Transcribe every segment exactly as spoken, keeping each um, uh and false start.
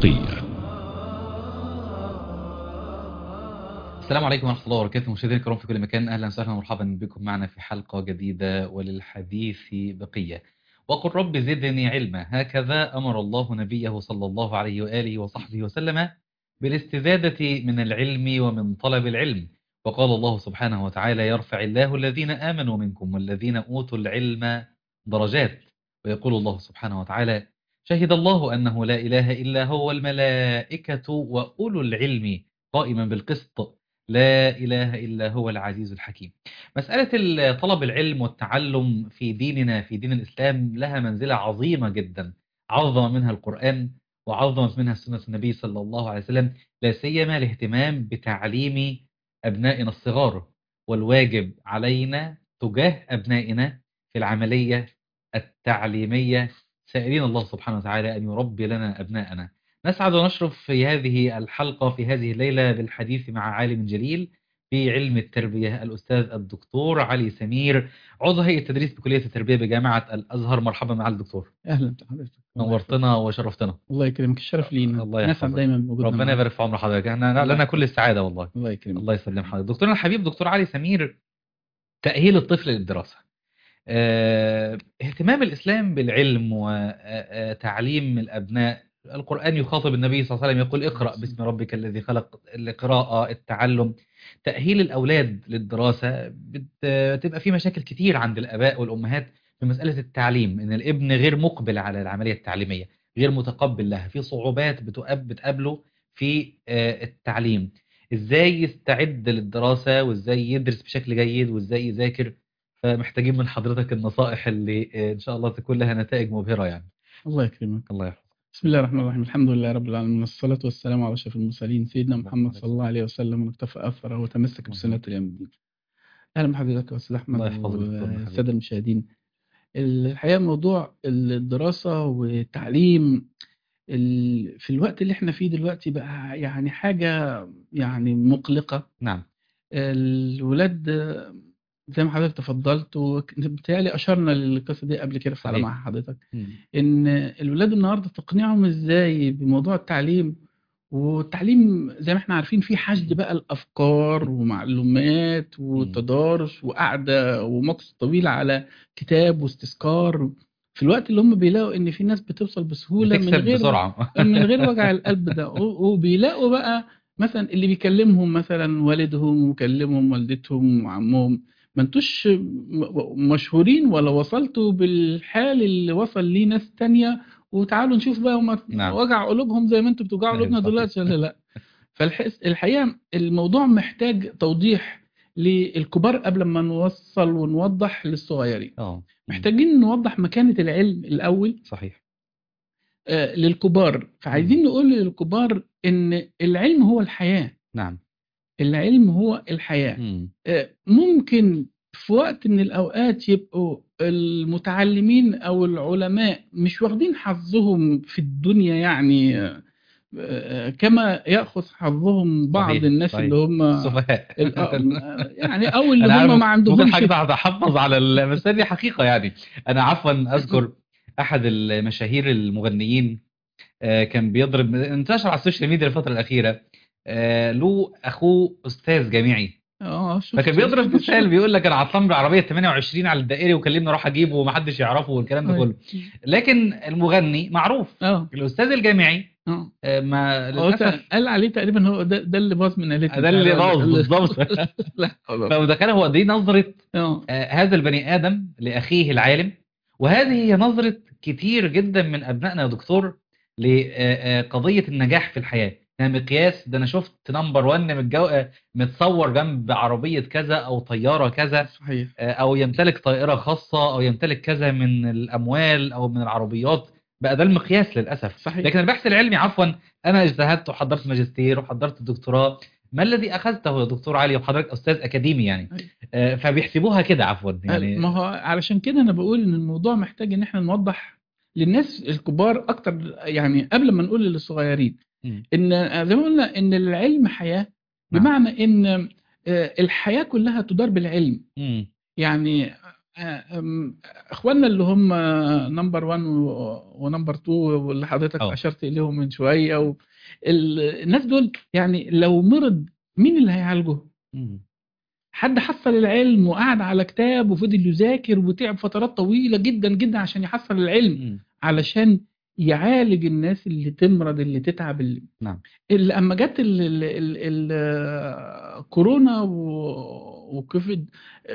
بقية. السلام عليكم ورحمة الله وبركاته، مشاهدينا الكرام في كل مكان، أهلا وسهلا ومرحبا بكم معنا في حلقة جديدة وللحديث بقية. وقل رب زدني علما، هكذا أمر الله نبيه صلى الله عليه وآله وصحبه وسلم بالاستزادة من العلم ومن طلب العلم. وقال الله سبحانه وتعالى: يرفع الله الذين آمنوا منكم والذين أوتوا العلم درجات. ويقول الله سبحانه وتعالى: شهد الله أنه لا إله إلا هو والملائكة وأولو العلم قائما بالقسط لا إله إلا هو العزيز الحكيم. مسألة طلب العلم والتعلم في ديننا، في دين الإسلام، لها منزلة عظيمة جدا، عظم منها القرآن وعظمت منها سنة النبي صلى الله عليه وسلم، لا سيما الاهتمام بتعليم أبنائنا الصغار. والواجب علينا تجاه أبنائنا في العملية التعليمية، سائلين الله سبحانه وتعالى أن يربي لنا أبناءنا. نسعد ونشرف في هذه الحلقة في هذه الليلة بالحديث مع عالم جليل في علم التربية، الأستاذ الدكتور علي سمير، عضو هيئة التدريس بكلية التربية بجامعة الأزهر. مرحبا مع الدكتور. اهلا بحضرتك. نورتنا وشرفتنا. الله يكرمك، الشرف لينا. الله نسعد يحفظك. دايما بوجودنا ربنا معاك. يبارك في عمر حضرتك، احنا الله لنا كل يحفظك. السعادة والله. الله يكرمك. الله يسلم حضرتك. دكتورنا الحبيب دكتور علي سمير، تأهيل الطفل للدراسة، اه، اهتمام الإسلام بالعلم وتعليم الأبناء. القرآن يخاطب النبي صلى الله عليه وسلم، يقول: اقرأ باسم ربك الذي خلق. القراءة، التعلم، تأهيل الأولاد للدراسة. بتبقى في مشاكل كتير عند الآباء والأمهات في مسألة التعليم، إن الابن غير مقبل على العملية التعليمية، غير متقبل لها، في صعوبات بتقاب- بتقابله في آه، التعليم. إزاي يستعد للدراسة، وإزاي يدرس بشكل جيد، وإزاي يذاكر. فمحتاجين من حضرتك النصائح اللي آه، إن شاء الله تكون لها نتائج مبهرة يعني. الله يكرمك. الله يحفظك. بسم الله الرحمن الرحيم، الحمد لله رب العالمين، والصلاة والسلام على أشرف المرسلين سيدنا محمد صلى الله عليه وسلم، ونكتفى أثره وتمسك بسنة اليوم الدين. أهلا بحضرتك يا أستاذ أحمد الله يحفظك دكتورنا الحبيب. والسادة المشاهدين. الحقيقة موضوع الدراسة والتعليم ال- في الوقت اللي احنا فيه دلوقتي بقى يعني حاجة يعني مقلقة. نعم. الولاد زي ما حضرتك تفضلت، وبالتالي أشرنا للقصة دي قبل كده في حلقة صحيح. مع حضرتك، مم. إن الولاد النهاردة تقنعهم إزاي بموضوع التعليم. والتعليم زي ما احنا عارفين فيه حشد بقى الأفكار ومعلومات وتدارس وقعدة ومكث طويل على كتاب واستذكار، في الوقت اللي هم بيلاقوا إن في ناس بتوصل بسهولة من بتكسب غير بسرعة. من غير وجع القلب ده، و- وبيلاقوا بقى مثلا اللي بيكلمهم مثلا والدهم وكلمهم والدتهم وعمهم، ما انتوش م- مشهورين ولا وصلتوا بالحال اللي وصل ليه ناس تانية، وتعالوا نشوف بقى هم نعم. وجع قلوبهم زي ما انتوا بتوجعوا أيوة قلوبنا صحيح. دلوقتي ولا لا. فالحقيقة الموضوع محتاج توضيح للكبار قبل ما نوصل ونوضح للصغيرين. اه. محتاجين نوضح مكانة العلم الأول صحيح. آه، للكبار. فعايزين مم. نقول للكبار ان العلم هو الحياة. نعم. العلم هو الحياة. مم. آه، ممكن في وقت من الأوقات يبقوا المتعلمين أو العلماء مش واخدين حظهم في الدنيا، يعني آه، آه، كما يأخذ حظهم بعض صحيح. الناس صحيح. اللي هم السفهاء. ال- آه، يعني أو اللي انا هم عارف ما ممكن عندهمش. حاجة تحفظ على ال... بس دي حقيقة يعني. انا عفوا اذكر احد المشاهير المغنيين، آه، كان بيضرب، انتشر على السوشيال ميديا الفترة الأخيرة، آه، له أخوه أستاذ جامعي، اه فكان شفت بيضرب شفت مثال، شفت بيقول لك: انا عطلان بالعربيه ثمانية وعشرين على الدائري وكلمني اروح اجيبه ومحدش يعرفه والكلام ده أيوة. كله. لكن المغني معروف، اه الاستاذ الجامعي اه آه، ما هو ت- للاسف. قال عليه تقريبا هو ده, ده اللي باظ من عيلتنا ده اللي فعلا ولا- باظ ولا- بالظبط. لا حول ولا فمتخيل هو دي نظره قوة. آه، هذا البني ادم لاخيه العالم، وهذه هي نظره كتير جدا من ابنائنا يا دكتور لقضيه النجاح في الحياه. يعني مقياس ده، انا شفت نمبر واحد متجو... آه، متصور جنب عربيه كذا او طياره كذا، صحيح. او يمتلك طائرة خاصة، او يمتلك كذا من الاموال او من العربيات. بقى ده المقياس للاسف. صحيح. لكن البحث العلمي، عفوا، انا اجتهدت وحضرت ماجستير وحضرت دكتوراه، ما الذي اخذته يا دكتور علي وحضرتك استاذ اكاديمي يعني؟ أيوة. آه، فبيحسبوها كده عفوا يعني. ما هو علشان كده انا بقول ان الموضوع محتاج ان احنا نوضح للناس الكبار اكتر، يعني قبل ما نقول للصغيرين مم. ان زي ما قلنا ان العلم حياة، نعم. بمعنى ان آه، الحياة كلها تدار بالعلم. مم. يعني آه، أم، اخواننا اللي هم نمبر واحد ونمبر اتنين واللي حضرتك اه اشرت اليهم من شويه و... ال- الناس دول يعني لو مرض مين اللي هيعالجه؟ مم. حد حصل العلم وقعد على كتاب وفضل يذاكر وتعب فترات طويله جدا جدا عشان يحصل العلم، مم. علشان يعالج الناس اللي تمرض اللي تتعب اللي نعم اللي اما جت ال- ال- ال- ال- آه، كورونا و- وكوفيد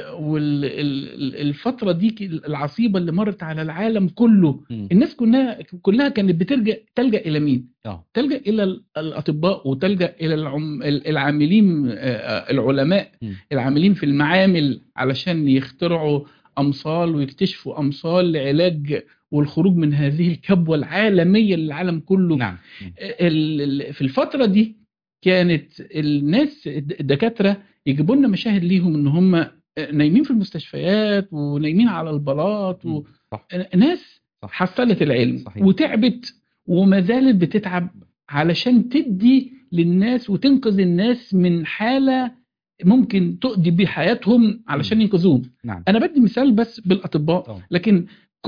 والفتره دي ك- العصيبه اللي مرت على العالم كله، مم. الناس كلها كلها كانت بتلجأ تلجأ الى مين؟ اه تلجأ الى ال- الاطباء، وتلجأ الى العم العاملين، آه، آه، العلماء مم. العاملين في المعامل علشان يخترعوا امصال ويكتشفوا امصال لعلاج والخروج من هذه الكبوه العالميه اللي العالم كله. نعم مم. ال- ال- في الفترة دي كانت الناس الدكاترة يجيبوا لنا مشاهد ليهم ان هم نايمين في المستشفيات ونايمين على البلاط، مم. صح وناس صح حصلت العلم صحيح وتعبت وما زالت بتتعب علشان تدي للناس وتنقذ الناس من حالة ممكن تؤدي بحياتهم علشان مم. ينقذوهم. نعم انا بدي مثال بس بالاطباء، طبعا لكن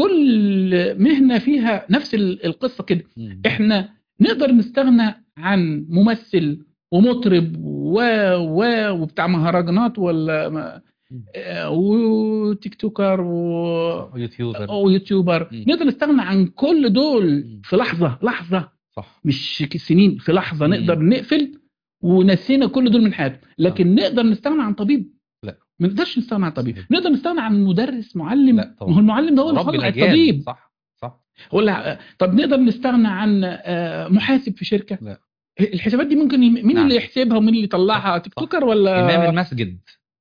كل مهنة فيها نفس ال- القصة كده. مم. احنا نقدر نستغنى عن ممثل ومطرب و و وبتاع مهرجانات ولا ما- مم. آه، وتيك توكر صح و- يوتيوبر او يوتيوبر، مم. نقدر نستغنى عن كل دول مم. في لحظة لحظة، صح مش سنين، في لحظة نقدر مم. نقفل ونسينا كل دول من حياتنا. اه لكن نقدر نستغنى عن طبيب؟ لا ما نقدرش نستغنى عن طبيب. صحيح نقدر نستغنى عن مدرس معلم؟ لا ما هو طبعا المعلم ده هو اللي مربي طلع الأجيال الطبيب. صح صح ولا طب نقدر نستغنى عن آه، محاسب في شركة؟ لا الحسابات دي ممكن يم- مين اللي نعم يحسبها ومين اللي صح يطلعها؟ تيك صح توكر إمام ولا؟ المسجد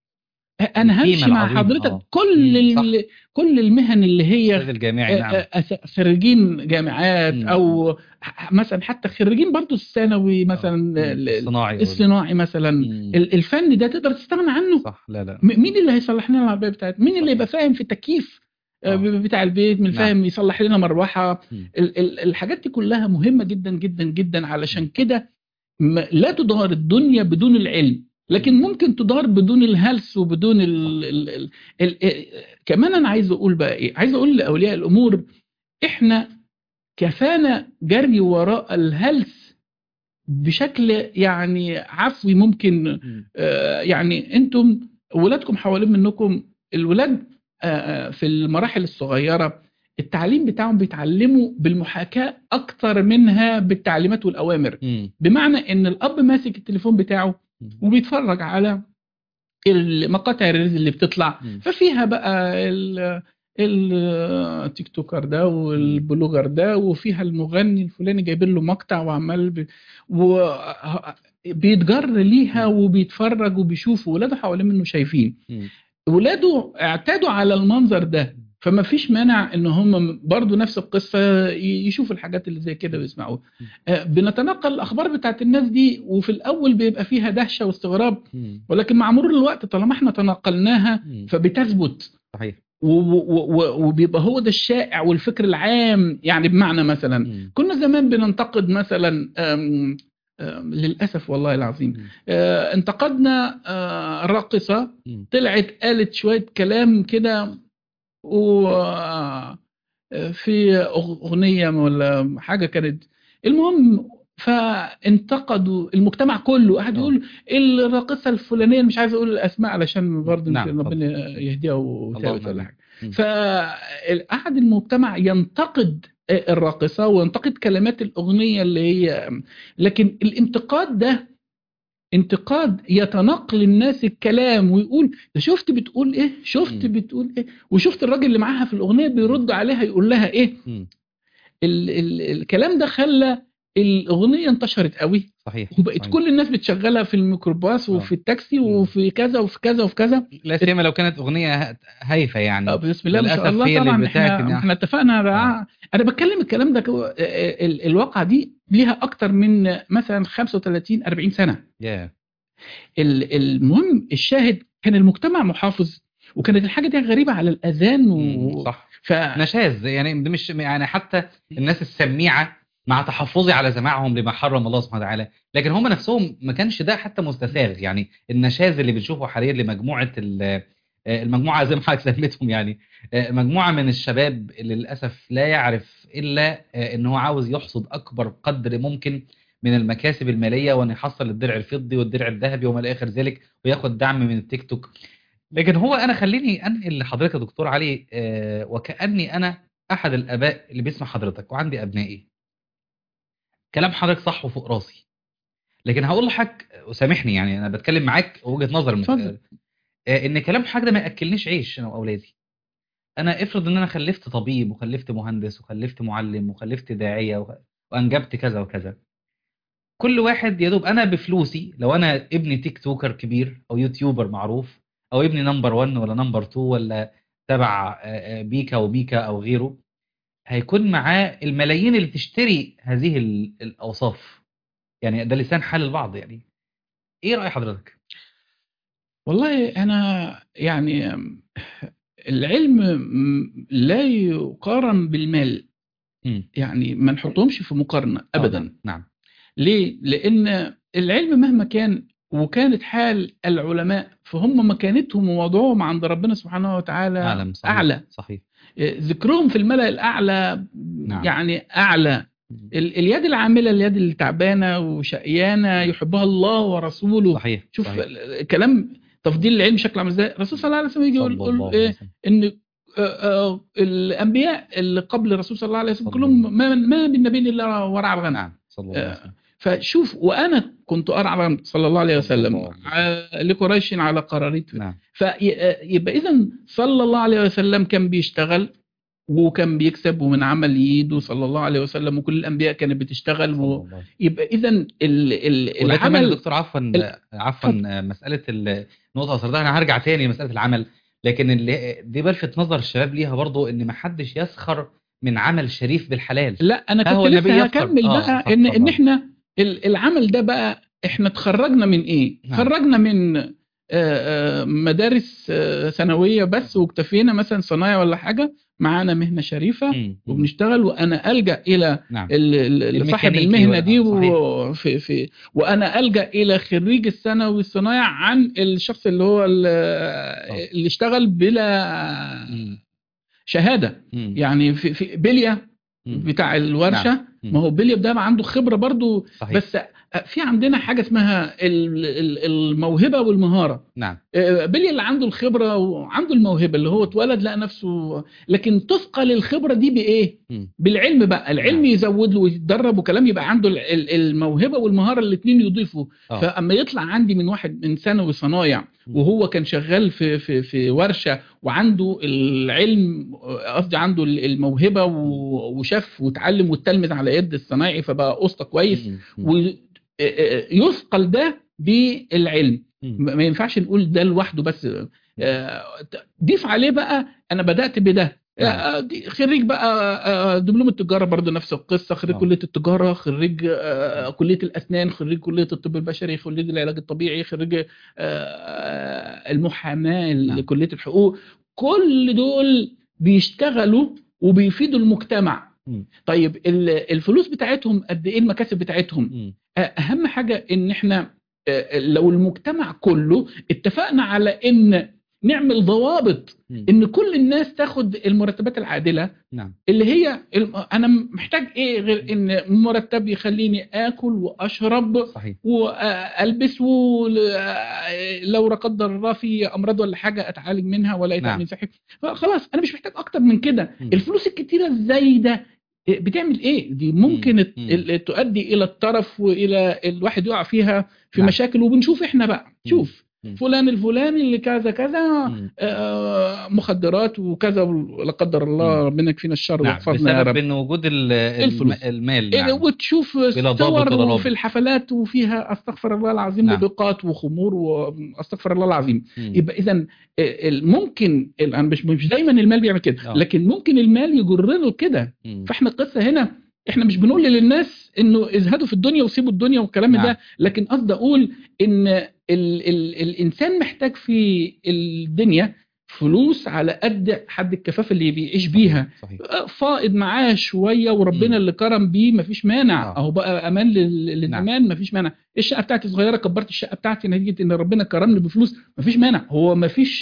انا القيمة همشي مع العظيمة حضرتك اه كل مم. صح ال... كل المهن اللي هي أستاذ الجامعي آه، نعم آه، أس- خريجين جامعات مم. مم. او ح- مثلا حتى خريجين برضو الثانوي اه مثلا، مم. ال- ال- الصناعي أو ال- الصناعي مثلا، مم. ال- الفن ده تقدر تستغنى عنه؟ صح لا لا م- مين اللي هيصلح لنا العربية بتاعتنا؟ مين اللي يبقى صحيح فاهم في التكييف آه، اه ب- بتاع البيت، من نعم فاهم يصلح لنا مروحة؟ مم. ال- ال- الحاجات دي كلها مهمة جدا جدا جدا، علشان مم. كده م- لا تدار الدنيا بدون العلم، لكن مم. ممكن تدار بدون الهلس وبدون ال صح ال ال ال ال كمان انا عايز اقول بقى ايه، عايز اقول لاولياء الامور احنا كفانا جري وراء الهلس بشكل يعني عفوي ممكن. مم. آه، يعني انتم ولادكم حوالين منكم، الولاد آه، آه، في المراحل الصغيرة التعليم بتاعهم بيتعلموا بالمحاكاة أكتر منها بالتعليمات والأوامر. مم. بمعنى ان الاب ماسك التليفون بتاعه مم. وبيتفرج على المقاطع الريلز اللي بتطلع، مم. ففيها بقى ال التيك توكر ده مم. والبلوجر ده، وفيها المغني الفلاني جايبين له مقطع وعمال ب... و... بيتجر ليها مم. وبيتفرج وبيشوف، ولاده حوالين منه شايفين، مم. ولاده اعتادوا على المنظر ده، فما فيش مانع ان هم برضو نفس القصة ي- يشوفوا الحاجات اللي زي كده ويسمعوها. مم. آه، بنتنقل الاخبار بتاعت الناس دي، وفي الاول بيبقى فيها دهشة واستغراب، مم. ولكن مع مرور الوقت طالما احنا تنقلناها مم. فبتثبت، صحيح و- و- و- وبيبقى هو ده الشائع والفكر العام. يعني بمعنى مثلا مم. كنا زمان بننتقد مثلا آم، آم، للأسف والله العظيم مم. آه، انتقدنا آه، راقصة مم. طلعت قالت شوية كلام كده وفي أغنية ولا حاجة كانت، المهم فانتقدوا المجتمع كله، قاعد اه يقول الراقصة الفلانية، مش عايز اقول الاسماء علشان برضه نعم يمكن اتفضل ربنا يهديها وتابت اللهم ولا امين حاجة. مم. فقعد المجتمع ينتقد الراقصة وينتقد كلمات الأغنية اللي هي، لكن الانتقاد ده انتقاد يتنقل الناس الكلام ويقول ده شفت بتقول ايه، شفت مم. بتقول ايه، وشفت الراجل اللي معاها في الأغنية مم. بيرد عليها يقول لها ايه. مم. ال ال الكلام ده خلى الأغنية انتشرت قوي، صحيح وبقت صحيح كل الناس بتشغلها في الميكروباص اه وفي التاكسي مم. وفي كذا وفي كذا وفي كذا. لا سيما لو كانت أغنية ه- هايفة آه، يعني بسم الله ما شاء للأسف الله. هي اللي طبعا بتاعت احنا إن احنا أح- اتفقنا اه بقى. انا بتكلم الكلام ده كو- آه، آه، ال- الواقعة دي ليها اكتر من مثلا خمسة وثلاثين أربعين سنة. يا ال- المهم الشاهد كان المجتمع محافظ، وكانت الحاجة دي غريبة على الأذان مم. و... صح ف نشاز يعني ده مش يعني حتى الناس السميعة مع تحفظي على سماعهم لما حرم الله سبحانه وتعالى، لكن هم نفسهم ما كانش ده حتى مستساغ. يعني النشاز اللي بنشوفه حاليا لمجموعة ال- آه، المجموعة زي ما حضرتك سميتهم يعني، آه، مجموعة من الشباب اللي للأسف لا يعرف إلا آه، إن هو عاوز يحصد أكبر قدر ممكن من المكاسب المالية، وأن يحصل الدرع الفضي والدرع الذهبي وما إلى آخر ذلك، وياخد دعم من التيك توك. لكن هو أنا خليني أنقل لحضرتك يا دكتور علي، آه، وكأني أنا أحد الآباء اللي بيسمع حضرتك وعندي أبنائي. كلام حضرتك صح وفوق راسي، لكن هقول لحضرتك وسامحني، يعني أنا بتكلم معاك وجهة نظر مت... اتفضل. آه، إن كلام حضرتك ده ما يأكلنيش عيش أنا وأولادي. أنا افرض إن أنا خلفت طبيب وخلفت مهندس وخلفت معلم وخلفت داعية وخ- وأنجبت كذا وكذا، كل واحد يا دوب أنا بفلوسي، لو أنا ابني تيك توكر كبير أو يوتيوبر معروف، أو ابني نمبر واحد ولا نمبر اتنين ولا تبع آه، آه، بيكا وميكا أو غيره، هيكون معاه الملايين اللي تشتري هذه ال- الأوصاف. يعني ده لسان حال البعض يعني. إيه رأي حضرتك؟ والله أنا يعني العلم م- لا يقارن بالمال، امم يعني ما نحطهمش في مقارنة اه نعم أبدا. نعم. ليه؟ لأن العلم مهما كان وكانت حال العلماء فهم مكانتهم ووضعهم عند ربنا سبحانه وتعالى أعلم، صحيح أعلى. صحيح. ذكرهم في الملأ الأعلى نعم. يعني أعلى. مم. ال- اليد العاملة، اليد اللي تعبانة وشقيانة نعم. يحبها الله ورسوله. صحيح شوف صحيح. ال- كلام تفضيل العلم شكله عامل ازاي. الرسول صلى الله عليه وسلم يجي يقول, صلى يقول الله عليه إيه؟ وسلم. ان آه، آه، الانبياء اللي قبل الرسول صلى الله عليه وسلم صلى الله عليه وسلم. كلهم ما ما من نبي الا ورعى الغنم. نعم صلى الله عليه آه، وسلم. فشوف، وانا كنت ارعى الغنم صلى الله عليه صلى وسلم الله عليه وسلم. ع- لقريش على قراريط. نعم. فيبقى اذا صلى الله عليه وسلم كان بيشتغل وكان بيكسب ومن عمل ايده صلى الله عليه وسلم، وكل الانبياء كانت بتشتغل صلى و... الله عليه وسلم. يبقى اذا ال... ال... وده كمان يا العمل دكتور، عفوا ال... عفوا اتفضل. مسألة ال- النقطة أصلا أنا هرجع تاني لمسألة العمل، لكن اللي دي بلفت نظر الشباب ليها برضو، إن محدش يسخر من عمل شريف بالحلال. لا انا ها كنت هو النبي لسه يسخر؟ هكمل اه بقى ان ان اتفضل. احنا ال- العمل ده بقى احنا اتخرجنا من ايه؟ نعم. خرجنا من آه، آه، مدارس آه، ثانويه بس واكتفينا مثلا صنايع ولا حاجه، معانا مهنه شريفه مم. مم. وبنشتغل، وانا الجا الى نعم. ال- ال- لصاحب الميكانيكي المهنه ولا دي آه، صحيح. وفي في وانا الجا الى خريج الثانوي الصنايع عن الشخص اللي هو ال- آه. اللي اشتغل بلا مم. شهاده. مم. يعني في في بليه مم. بتاع الورشه. نعم. مم. ما هو بيليام ده عنده خبره برضو، صحيح. بس في عندنا حاجه اسمها ال- ال- الموهبه والمهاره. نعم. بيليام اللي عنده الخبره وعنده الموهبه، اللي هو اتولد لقى نفسه، لكن تثقل الخبره دي بايه؟ مم. بالعلم بقى. العلم نعم. يزود له ويتدرب وكلام، يبقى عنده ال- ال- الموهبه والمهاره الاثنين يضيفوا. اه فاما يطلع عندي من واحد من ثانوي صنايع مم. وهو كان شغال في في في ورشه وعنده العلم، قصدي عنده الموهبه مم. و- وشاف وتعلم واتلمذ على يد الصنايعي فبقى اسطى كويس، مم. مم. ويثقل ده بالعلم. مم. ما ينفعش نقول ده لوحده بس. آه، ضيف عليه بقى انا بدأت بده. نعم. آه، دي- خريج بقى آه، دبلوم التجارة برضو نفس القصة، خريج اه كلية التجارة، خريج آه، كلية الأسنان، خريج كلية الطب البشري، خريج العلاج الطبيعي، خريج آه، المحاماة، نعم. كلية الحقوق. كل دول بيشتغلوا وبيفيدوا المجتمع. مم. طيب ال- الفلوس بتاعتهم قد ايه؟ المكاسب بتاعتهم مم. اهم حاجة ان احنا آه، لو المجتمع كله اتفقنا على ان نعمل ضوابط مم. ان كل الناس تاخد المرتبات العادلة، نعم. اللي هي الم- انا محتاج ايه غير ان مرتب يخليني اكل واشرب صحيح. والبس، ولو لا قدر الله في امراض ولا حاجه اتعالج منها ولا نعم. يتامن صحي. خلاص انا مش محتاج اكتر من كده. مم. الفلوس الكتيره الزايده بتعمل ايه؟ دي مم. ممكن ت- مم. ال- تؤدي الى الترف والى الواحد يقع فيها في نعم. مشاكل. وبنشوف احنا بقى مم. شوف مم. فلان الفلاني اللي كذا كذا مم. آه، مخدرات وكذا، ولا قدر الله مم. ربنا يكفينا الشر نعم، ويحفظنا يا بسبب رب. ان وجود ال- الم- الفلوس المال. إيه، نعم. وتشوف بلا ضابط صور ولا وفي رابط. الحفلات وفيها استغفر الله العظيم نعم. موبقات وخمور واستغفر الله العظيم. مم. يبقى اذا ممكن ال- أنا مش مش دايما المال بيعمل كده، اه لكن ممكن المال يجر له كده. مم. فاحنا القصه هنا احنا مش بنقول للناس انه ازهدوا في الدنيا وسيبوا الدنيا والكلام نعم. ده، لكن قصدي اقول ان ال ال الانسان محتاج في الدنيا فلوس على قد حد الكفاف اللي بيعيش صحيح بيها. صحيح. فائض معاه شويه وربنا مم. اللي كرم بيه مفيش مانع، اه اهو بقى امان لل- نعم. للزمان مفيش مانع. الشقه بتاعتي صغيره كبرت الشقه بتاعتي نتيجه ان ربنا كرمني بفلوس مفيش مانع. هو مفيش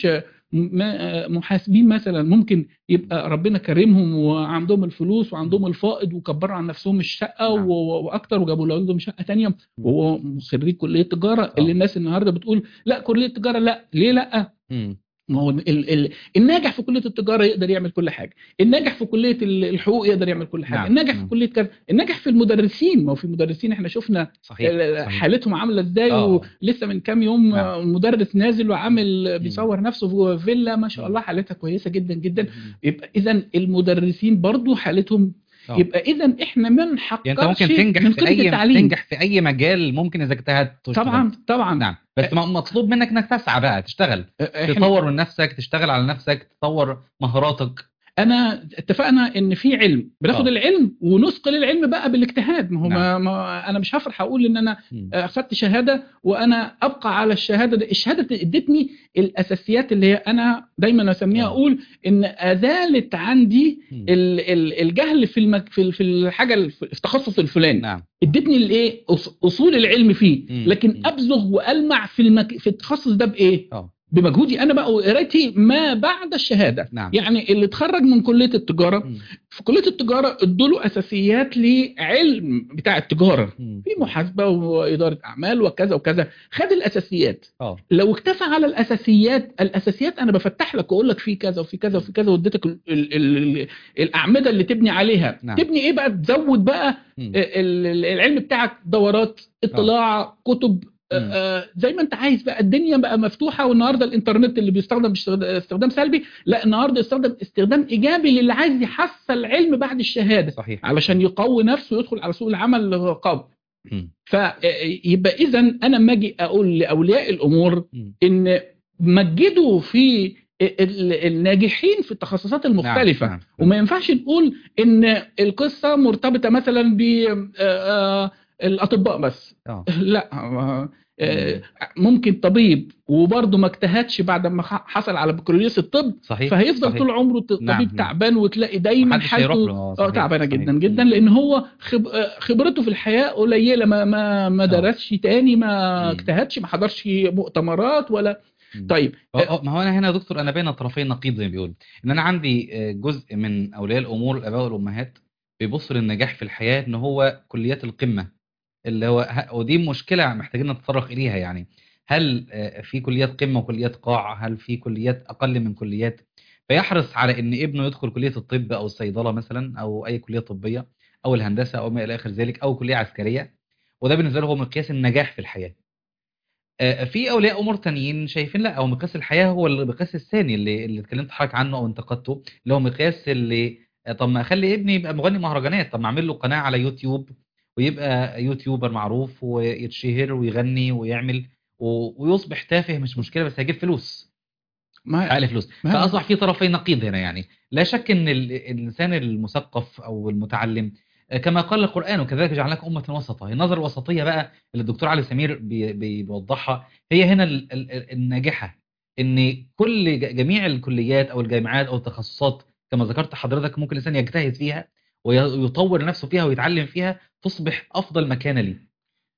م- آه، محاسبين مثلا ممكن يبقى ربنا كرمهم وعندهم الفلوس وعندهم الفائض وكبروا عن نفسهم الشقه نعم. و- واكتر وجابوا لهم شقه تانية، وهو خريج كليه تجاره. اللي اه. الناس النهارده بتقول لا كليه تجاره لا، ليه لا؟ مم. ما هو ال ال الناجح في كليه التجاره يقدر يعمل كل حاجه، الناجح في كليه ال- الحقوق يقدر يعمل كل حاجه، نعم. الناجح في مم. كليه كذا، الناجح في المدرسين. ما هو في مدرسين احنا شفنا صحيح ال- صحيح. حالتهم عامله ازاي، اه. ولسه من كام يوم نعم. آه، مدرس نازل وعامل مم. بيصور نفسه في فيلا ما شاء مم. الله حالتها كويسه جدا جدا. مم. يبقى اذا المدرسين برضو حالتهم. اه. يبقى اذا احنا ما يعني انت ممكن نحقرش تنجح من في قيمه اي التعليم. تنجح في اي مجال ممكن اذا اجتهدت طبعا واشتغلت. طبعا. نعم، بس م- مطلوب منك انك تسعى بقى تشتغل، احنا تطور من نفسك، تشتغل على نفسك، تطور مهاراتك. انا اتفقنا ان في علم بناخد اه. العلم ونثقل العلم بقى بالاجتهاد. ما هو نعم. ما ما انا مش هفرح اقول ان انا مم. اخدت شهاده وانا ابقى على الشهاده دي. الشهاده دي ادتني الاساسيات اللي هي انا دايما اسميها اه. اقول ان ازالت عندي مم. ال- ال- الجهل في المك في ال- في الحاجه الف- في التخصص الفلاني. نعم. ادتني الايه أص- اصول العلم فيه، مم. لكن مم. ابزغ والمع في المك في التخصص ده بايه؟ اه. بمجهودي انا بقى وقرايتي ما بعد الشهاده. نعم. يعني اللي اتخرج من كليه التجاره، مم. في كليه التجاره ادوا له اساسيات لعلم بتاع التجاره مم. في محاسبه واداره اعمال وكذا وكذا، خد الاساسيات. اه. لو اكتفى على الاساسيات، الاساسيات انا بفتح لك واقول لك في كذا وفي كذا وفي كذا واديتك ال ال ال الاعمده اللي تبني عليها. نعم. تبني ايه بقى؟ تزود بقى مم. ال- ال- العلم بتاعك، دورات، اطلاع، كتب، مم. آه، زي ما انت عايز بقى. الدنيا بقى مفتوحه، والنهارده الانترنت اللي بيستخدم باستخد- استخدام سلبي، لا النهارده يستخدم استخدام ايجابي للي عايز يحصل علم بعد الشهاده صحيح. علشان يقوي نفسه ويدخل على سوق العمل قوي. مم. فيبقى اذا انا لما اجي اقول لاولياء الامور مم. ان مجدوا في ال- الناجحين في التخصصات المختلفة. نعم. نعم. وما ينفعش نقول ان القصة مرتبطة مثلا بالاطباء بس. اه. لا، آه، آه، ممكن طبيب وبرضه ما اجتهدش بعد ما خ- حصل على بكالوريوس الطب، صحيب فهيفضل صحيح. طول عمره ط- نعم. طبيب نعم. تعبان، وتلاقي دايما محدش هيروح له. حالته اه اه صحيح تعبانه صحيح. جدا جدا، مم. لان هو خب... آه، خبرته في الحياه قليله، ما ما ما اه. درسش تاني، ما مم. اجتهدش، ما حضرش مؤتمرات ولا. مم. طيب اه اه ما هو انا هنا يا دكتور، انا بين طرفي نقيض زي ما بيقول، ان انا عندي آه، جزء من اولياء الامور الاباء والامهات بيبصوا للنجاح في الحياه ان هو كليات القمه، اللي هو ه- ودي مشكله محتاجين نتطرق اليها. يعني هل آه، في كليات قمه وكليات قاع؟ هل في كليات اقل من كليات؟ فيحرص على ان ابنه يدخل كليه الطب او الصيدله مثلا او اي كليه طبيه او الهندسه او ما الى اخر ذلك او كليه عسكريه، وده بالنسبه له هو مقياس النجاح في الحياه. آه، في اولياء امور تانيين شايفين لا، او مقياس الحياه هو المقياس الثاني اللي اللي اتكلمت حضرتك عنه او انتقدته، اللي هو مقياس اللي آه، طب ما اخلي ابني يبقى مغني مهرجانات، طب ما اعمل له قناه على يوتيوب ويبقى يوتيوبر معروف ويتشهر ويغني ويعمل و- ويصبح تافه، مش مشكله بس هيجيب فلوس، ما حقق فلوس. ما فاصبح في طرفي نقيض هنا. يعني لا شك ان ال- الانسان المثقف او المتعلم آه، كما قال القرآن وكذلك جعلناكم أمة وسطا، هي النظرة الوسطية بقى اللي الدكتور علي سمير بي- بي- بيوضحها، هي هنا ال- ال- ال- الناجحة. ان كل ج- جميع الكليات او الجامعات او التخصصات كما ذكرت حضرتك ممكن الانسان يجتهد فيها وي- ويطور نفسه فيها ويتعلم فيها، تصبح افضل مكان ليه.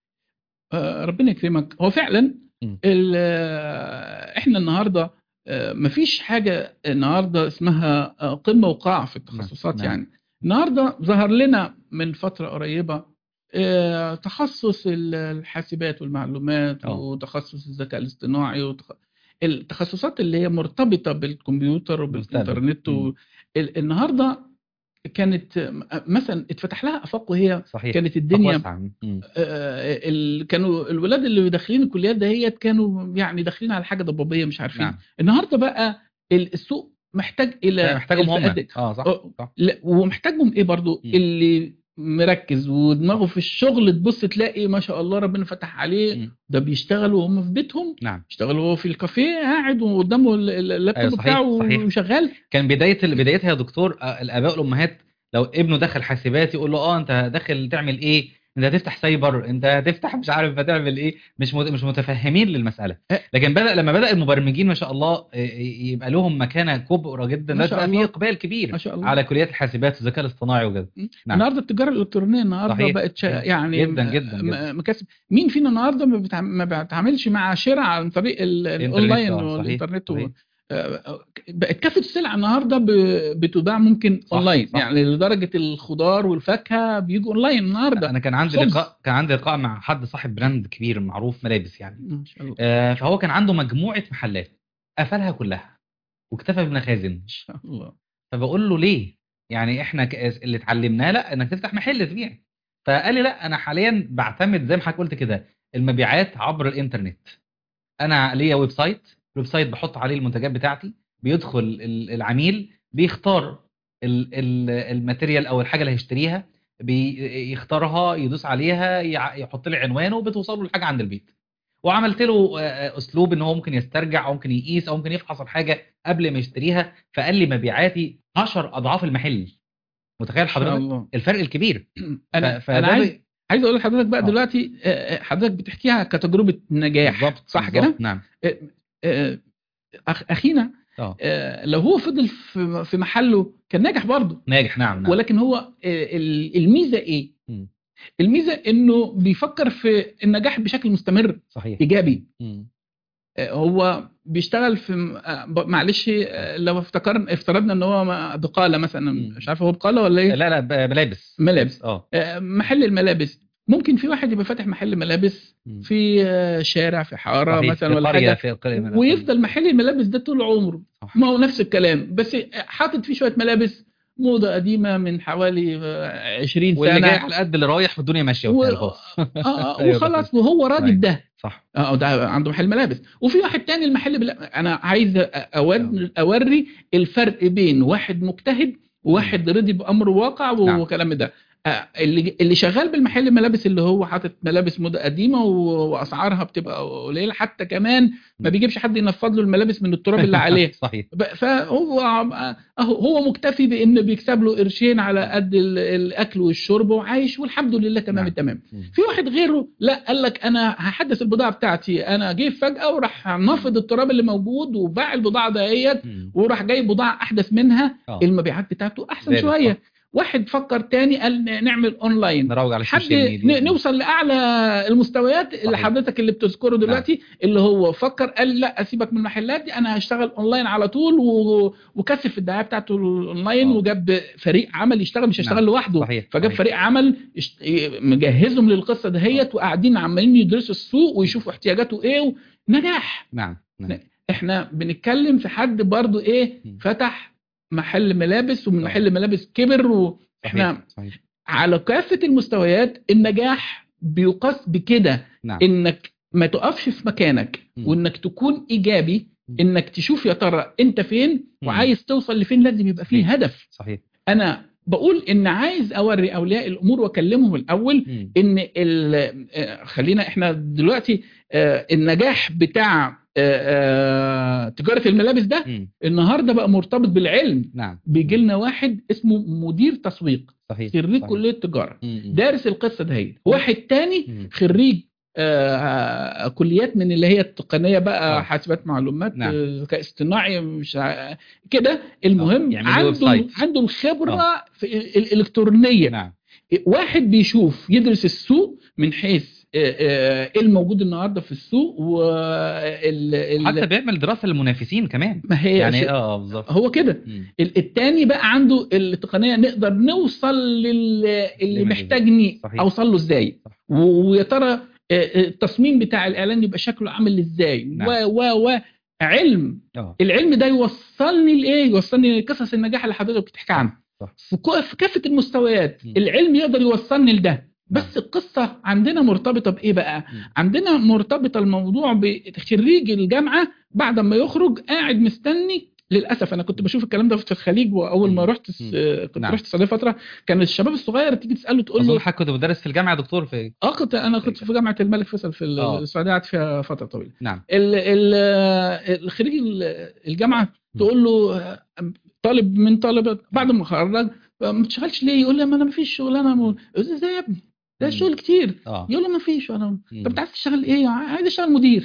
آه، ربنا يكرمك. هو فعلا م. ال- آه، احنا النهارده آه، مفيش حاجه النهارده اسمها آه، قمه وقاع في نعم التخصصات. نعم. يعني النهارده ظهر لنا من فتره قريبه آه، تخصص ال- الحاسبات والمعلومات، اه. وتخصص الذكاء الاصطناعي، وتخ... التخصصات اللي هي مرتبطه بالكمبيوتر المستقبل. وبالانترنت. م. و... ال- النهارده كانت م- مثلا اتفتح لها افاق، وهي صحيح. كانت افق الدنيا واسعة. م. آه، ال- كانوا الولاد اللي داخلين الكليات دهيت كانوا يعني داخلين على حاجه ضبابيه مش عارفين. نعم. النهارده بقى ال- السوق محتاج الى محتاجهم هم. الفئات. اه صح آه، صح. لا، ومحتاجهم ايه برضو؟ م. اللي مركز ودماغه صح. في الشغل، تبص تلاقي ما شاء الله ربنا فتح عليه. م. ده بيشتغل وهم في بيتهم، نعم. يشتغل وهو في الكافيه قاعد وقدامه ال- ال- ايوه اللابتوب صحيح بتاعه صحيح. وشغال. كان بداية بدايتها يا دكتور آه، الآباء والأمهات لو ابنه دخل حاسبات يقول له اه انت داخل تعمل ايه؟ انت هتفتح سايبر، انت هتفتح مش عارف هتعمل ايه، مش مت- مش متفهمين للمسألة. آه، لكن بدأ لما بدأ المبرمجين ما شاء الله آه، يبقى لهم مكانة كبرى جدا، ما دلوقتي شاء بقى في الله إقبال كبير ما شاء الله. على كليات الحاسبات والذكاء الاصطناعي وكده. م. نعم النهارده التجاره الالكترونيه النهارده صحيح بقت شا- صحيح يعني م- جدا جدا جدا. م- مكاسب. مين فينا النهارده ما بيتع- ما بيتعاملش مع شراء عن طريق ال- الانترنت الاونلاين اه صحيح والانترنت و- صحيح. آه، بقت كافة السلع النهارده ب- بتباع ممكن صح اونلاين، صح. يعني لدرجة الخضار والفاكهة بيجوا اونلاين النهارده. انا كان عندي خبز. لقاء كان عندي لقاء مع حد صاحب براند كبير معروف ملابس يعني. ما شاء الله. آه، فهو كان عنده مجموعة محلات قفلها كلها واكتفى بمخازن. ما شاء الله. فبقول له ليه؟ يعني احنا ك- اللي اتعلمناه لا انك تفتح محل تبيع. فقال لي لا، انا حاليا بعتمد زي ما حضرتك قلت كده المبيعات عبر الانترنت. انا ليا ويب سايت، الويب سايت بحط عليه المنتجات بتاعتي، بيدخل ال- العميل بيختار ال- ال- الماتيريال او الحاجه اللي هيشتريها، بيختارها يدوس عليها يع- يحط لي عنوانه وبتوصل له الحاجه عند البيت. وعملت له آه، آه، اسلوب ان هو ممكن يسترجع او ممكن يقيس او ممكن يفحص الحاجه قبل ما يشتريها. فقال لي مبيعاتي عشر اضعاف المحل. متخيل ما شاء حضرتك الله. الفرق الكبير؟ ف- انا انا فده عايز ب... عايز اقول لحضرتك بقى اه دلوقتي، آه، آه، حضرتك بتحكيها كتجربة نجاح، بالظبط صح كده؟ بالظبط نعم. آه، آه، أخ- اخينا، اه آه، لو هو فضل في في محله كان ناجح برضه، ناجح نعم نعم. ولكن هو آه، ال- الميزة ايه؟ مم. الميزة انه بيفكر في النجاح بشكل مستمر صحيح. ايجابي. مم. آه، هو بيشتغل في م- آه، ب- معلش، آه، لو افتكرنا افترضنا ان هو م- بقالة مثلا، مم. مش عارف هو بقالة ولا ايه، لا لا ب- ملابس ملابس، اه. آه، محل الملابس. ممكن في واحد يبقى فاتح محل ملابس مم. في آه، شارع، في حارة صحيح، مثلا في ولا قرية حاجة، في قرية من القرية. ويفضل محل الملابس ده طول عمره. صح. ما هو نفس الكلام، بس حاطط فيه شوية ملابس موضة قديمة من حوالي آه، عشرين واللي جاي سنة، على قد اللي رايح والدنيا ماشية و... وبتاع خلاص. آه آه ايوه ده حقيقي. وخلاص وهو راضي صحيح. بده. صح. اه ده عنده محل ملابس. وفي واحد تاني المحل بلا... انا عايز أ- أود... اوري الفرق بين واحد مجتهد وواحد رضي بامر واقع نعم. وكلام ده. آه، اللي اللي شغال بالمحل ملابس اللي هو حاطط ملابس موضه قديمه و... واسعارها بتبقى قليله، حتى كمان ما بيجيبش حد ينفض له الملابس من التراب اللي عليه. صحيح. ب- فهو عم- اهو هو مكتفي بان بيكسب له قرشين على قد ال- الاكل والشرب وعايش والحمد لله تمام نعم. التمام. مم. في واحد غيره لا، قال لك انا هحدث البضاعه بتاعتي، انا جاي فجاه وراح نفض التراب اللي موجود وباع البضاعه دهيت، مم. وراح جاي بضاعه احدث منها، اه المبيعات بتاعته احسن زادت، شويه. صح. واحد فكر تاني قال ن- نعمل اونلاين، نروج على حد السوشيال ميديا. ن- نوصل لاعلى المستويات اللي صحيح. حضرتك اللي بتذكره دلوقتي، اللي هو فكر قال لا اسيبك من المحلات دي، انا هشتغل اونلاين على طول، و- وكثف الدعايه بتاعته الاونلاين، آه. وجاب فريق عمل يشتغل، مش هيشتغل نعم. لوحده، صحيح. فجاب صحيح. فريق عمل يشت- مجهزهم للقصه دهيت، وقاعدين عمالين يدرسوا السوق ويشوفوا احتياجاته ايه، ونجاح. نعم نعم. احنا بنتكلم في حد برضو ايه، مم. فتح محل ملابس، ومن آه. محل ملابس كبر، واحنا صحيح. صحيح. على كافة المستويات النجاح بيقاس بكده، نعم. انك ما تقفش في مكانك، مم. وانك تكون ايجابي، مم. انك تشوف يا ترى انت فين مم. وعايز توصل لفين، لازم يبقى فيه صحيح. هدف. صحيح. انا بقول ان عايز اوري اولياء الامور واكلمهم الاول مم. ان ال- آه، خلينا احنا دلوقتي آه، النجاح بتاع آه، آه، تجارة الملابس ده مم. النهارده بقى مرتبط بالعلم. نعم. بيجي لنا واحد اسمه مدير تسويق، صحيح. خريج صحيح. كلية تجارة، مم. دارس القصة دهي. واحد تاني مم. خريج آه، آه، كليات من اللي هي التقنية بقى، آه. حاسبات معلومات، نعم. آه، ذكاء اصطناعي، مش ع- كده. المهم يعمل لي ويب عنده سايت. عنده الخبرة آه. في ال- الإلكترونية. نعم. واحد بيشوف يدرس السوق من حيث آه، آه، ايه الموجود النهارده في السوق، وال حتى بيعمل دراسة للمنافسين كمان. ما هي يعني شيء- اه بالظبط. هو كده. مم. ال- التاني بقى عنده التقنيه، نقدر نوصل للي لمن محتاجني صحيح. اوصل له ازاي، صح. و- ويا ترى آه، التصميم بتاع الاعلان يبقى شكله عامل ازاي، نعم. و و و علم. اه العلم ده يوصلني لايه؟ يوصلني لقصص النجاح اللي حضرتك بتحكي عنها صح. في كو- في كافه المستويات. مم. العلم يقدر يوصلني لده، بس نعم. القصه عندنا مرتبطه بايه بقى؟ مم. عندنا مرتبطه الموضوع بخريج الجامعه بعد ما يخرج قاعد مستني. للاسف انا كنت بشوف الكلام ده في الخليج، واول ما مم. رحت س- مم. كنت نعم. رحت السعوديه فتره، كان الشباب الصغير تيجي تساله تقول اظن له حضرتك كنت بدرس في الجامعه يا دكتور في اه كنت انا كنت في جامعه الملك فيصل في آه. السعوديه، قعدت فيها فتره طويله. نعم. ال ال الخريج ال- الجامعه تقول له آه، طالب من طالبه بعد ما خرج ما بتشتغلش ليه؟ يقول لي ما انا ما فيش شغلانه م... ازاي يا ابني؟ ده مم. الشغل كتير. اه يقول له ما فيش. انا مم. طب انت عايز تشتغل ايه؟ عايز اشتغل مدير.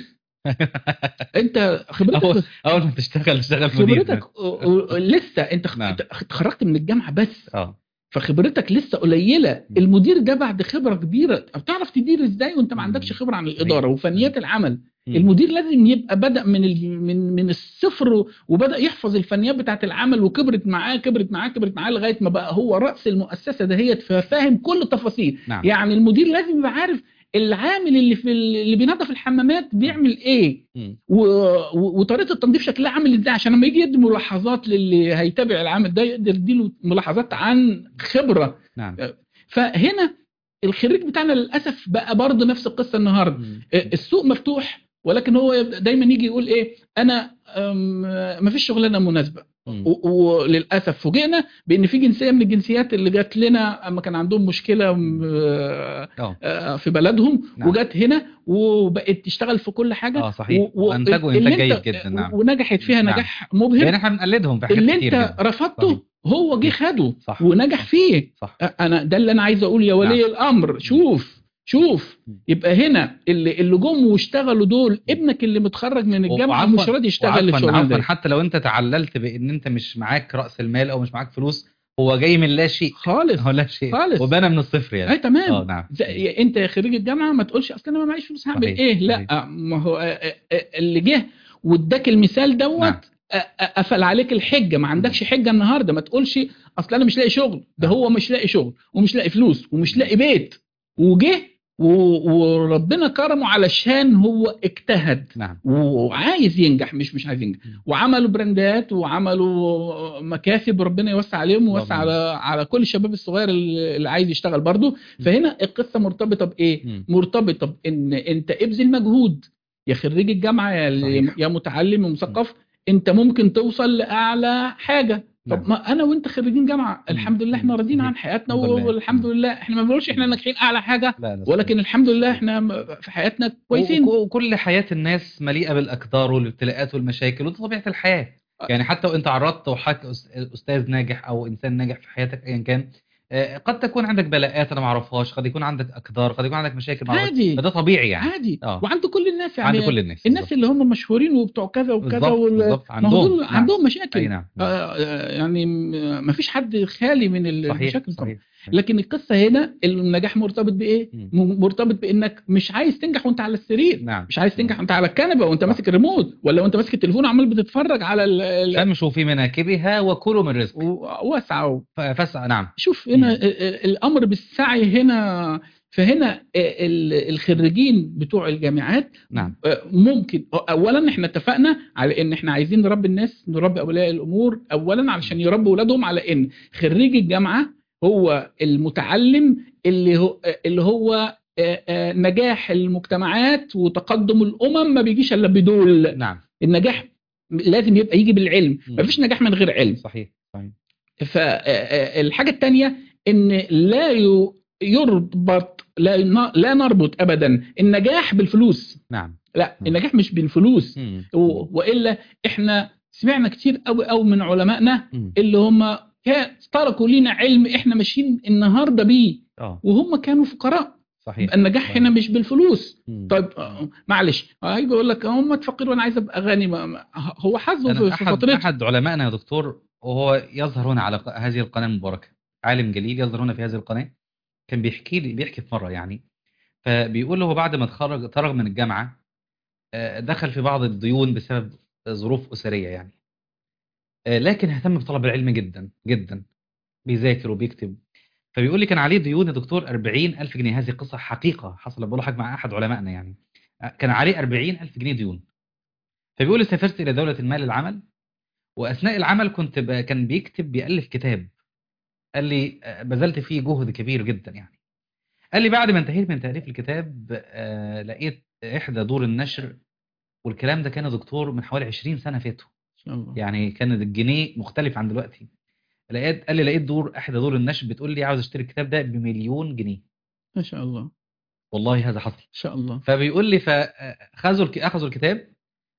انت خبرتك اول اول ما تشتغل اشتغل مدير. خبرتك آه، آه، لسه انت خ- نعم. أنت اتخرجت من الجامعه بس اه فخبرتك لسه قليله. مم. المدير ده بعد خبره كبيره، بتعرف تدير ازاي وانت ما عندكش مم. خبره عن صحيح الاداره صحيح. وفنيات العمل. مم. المدير لازم يبقى بدأ من ال... من من الصفر، وبدأ يحفظ الفنيات بتاعه العمل، وكبرت معاه كبرت معاه كبرت معاه لغايه ما بقى هو رأس المؤسسه دهيت، ففاهم كل التفاصيل. نعم. يعني المدير لازم يبقى عارف العامل اللي في ال- اللي بينظف الحمامات بيعمل ايه، مم. و... و- وطريقه التنظيف شكلها عامل ازاي، عشان لما يجي يدي ملاحظات للي هيتابع العامل ده يقدر يديله ملاحظات عن خبره. نعم. فهنا الخريج بتاعنا للاسف بقى برضه نفس القصه النهارده. مم. السوق مفتوح، ولكن هو يبدأ دايما يجي يقول ايه، انا ما فيش شغلانه مناسبه. مم. و- وللاسف فوجئنا بان في جنسيه من الجنسيات اللي جات لنا اما كان عندهم مشكله م- اه آه، في بلدهم، نعم. وجات هنا وبقت تشتغل في كل حاجه، اه صحيح، و- و- وانتجوا اللي انتاج جيد انت جدا. نعم. ونجحت فيها نعم. نجاح مبهر. لان احنا بنقلدهم في حاجات اللي كتير انت جدا. صحيح. رفضته هو جه مم. خده صح ونجح صح فيه. صح. انا ده اللي انا عايز اقول يا ولي نعم. الامر. مم. شوف شوف مم. يبقى هنا اللي اللي جم واشتغلوا دول، ابنك اللي متخرج من الجامعه وعفوا ومش راضي يشتغل وعفوا الشغلانه عفوا دي حتى لو انت تعللت بان انت مش معاك راس المال او مش معاك فلوس، هو جاي من لا شيء. خالص هو لا شيء خالص. وبنى من الصفر يعني. اي تمام. اه نعم. زي انت يا خريج الجامعه ما تقولش اصل انا ما معيش فلوس هعمل صحيح ايه. صحيح. لا، ما هو آه، آه، آه، اللي جه واداك المثال دوت نعم. آه، آه، قفل عليك الحجه. ما عندكش حجه النهارده، ما تقولش اصل انا مش لاقي شغل. ده نعم. هو مش لاقي شغل ومش لاقي فلوس ومش مم. لاقي بيت، وجه و- وربنا كرمه علشان هو اجتهد نعم. وعايز ينجح، مش مش عايز ينجح. مم. وعملوا براندات وعملوا مكاسب، ربنا يوسع عليهم ويوسع اللهم على على كل الشباب الصغير اللي اللي عايز يشتغل برضه. فهنا القصه مرتبطه بايه؟ مم. مرتبطه بان انت ابذل مجهود يا خريج الجامعه، يا صحيح. يا متعلم مم. ومثقف. انت ممكن توصل لاعلى حاجه. طب نعم. ما انا وانت خريجين جامعه مم. الحمد لله احنا مم. راضيين صحيح. عن حياتنا، الحمد لله. والحمد مم. لله احنا ما بنقولش احنا مم. ناجحين اعلى حاجه، لا لا ولكن صحيح الحمد لله صحيح. احنا في حياتنا وك- كويسين. وكل حياة الناس مليئة بالأقدار والابتلاءات والمشاكل، وده طبيعة الحياة. يعني حتى وانت عرضت وحكى أستاذ ناجح أو إنسان ناجح في حياتك أيا كان، آه، قد تكون عندك بلاءات أنا ما أعرفهاش، قد يكون عندك أقدار، قد يكون عندك مشاكل ما أعرفهاش، عادي فده طبيعي يعني. عادي اه وعند كل الناس. عند يعني كل الناس الناس بالظبط. اللي هم مشهورين وبتوع كذا وكذا بالظبط وال... بالظبط ما هو عندهم. دول نعم. عندهم أي مشاكل. نعم نعم. آه يعني ما فيش حد خالي من ال- صحيح المشاكل طبعا. صحيح صحيح. لكن القصه هنا النجاح مرتبط بايه؟ مم. م- مرتبط بانك مش عايز تنجح وانت على السرير، نعم. مش عايز مم. تنجح وانت على الكنبه وانت صح. ماسك الريموت، ولا وانت ماسك التليفون وعمال بتتفرج على ال... ال... فامشوا في مناكبها وكلوا من رزق و- واسعوا. ف- فاسعى. نعم. شوف هنا مم. ال- ال- الامر بالسعي هنا. فهنا ال- الخريجين بتوع الجامعات نعم. ممكن اولا احنا اتفقنا على ان احنا عايزين نربي الناس، نربي اولياء الامور اولا علشان يربوا اولادهم على ان خريج الجامعه هو المتعلم اللي هو اللي هو آه، آه، نجاح المجتمعات وتقدم الامم ما بيجيش الا بدول. نعم. النجاح لازم يبقى يجي بالعلم، مم. مفيش نجاح من غير علم. صحيح صحيح. فالحاجة الثانية ان لا ي- يربط لا ن- لا نربط ابدا النجاح بالفلوس. نعم. لا، مم. النجاح مش بالفلوس. مم. و- والا احنا سمعنا كتير قوي قوي من علمائنا مم. اللي هم كا- تركوا لنا علم احنا ماشيين النهارده بيه، اه وهم كانوا فقراء. صحيح. يبقى النجاح صحيح. هنا مش بالفلوس. مم. طيب آه، معلش هيجي يقول لك هم فقير وانا عايز ابقى غني. ما- ما- هو حظه أنا في في أحد فترته. أحد علمائنا يا دكتور، وهو يظهر هنا على ق- هذه القناة المباركة، عالم جليل يظهر هنا في هذه القناة، كان بيحكي لي بيحكي في مرة يعني، فبيقول له هو بعد ما اتخرج ترغ من الجامعة، آه، دخل في بعض الديون بسبب ظروف أسرية يعني، آه، لكن اهتم بطلب العلم جدا جدا، بيذاكر وبيكتب. فبيقول لي كان عليه ديون يا دكتور أربعين ألف جنيه، هذه قصة حقيقة حصلت بقول لحضرتك مع أحد علمائنا يعني، آه، كان عليه أربعين ألف جنيه ديون. فبيقول لي سافرت إلى دولة المال العمل، واثناء العمل كنت ب... كان بيكتب بيألف كتاب، قال لي آه، بذلت فيه جهد كبير جدا يعني. قال لي بعد ما انتهيت من تأليف الكتاب آه، لقيت احدى دور النشر، والكلام ده كان يا دكتور من حوالي عشرين سنة فاتوا، إن شاء الله. يعني كان الجنيه مختلف عن دلوقتي. لقيت قال لي لقيت دور احدى دور النشر بتقول لي عاوز اشتري الكتاب ده بمليون جنيه. ما شاء الله. ان والله هذا حصل. شاء الله. فبيقول لي فاخذوا الك... اخذوا الكتاب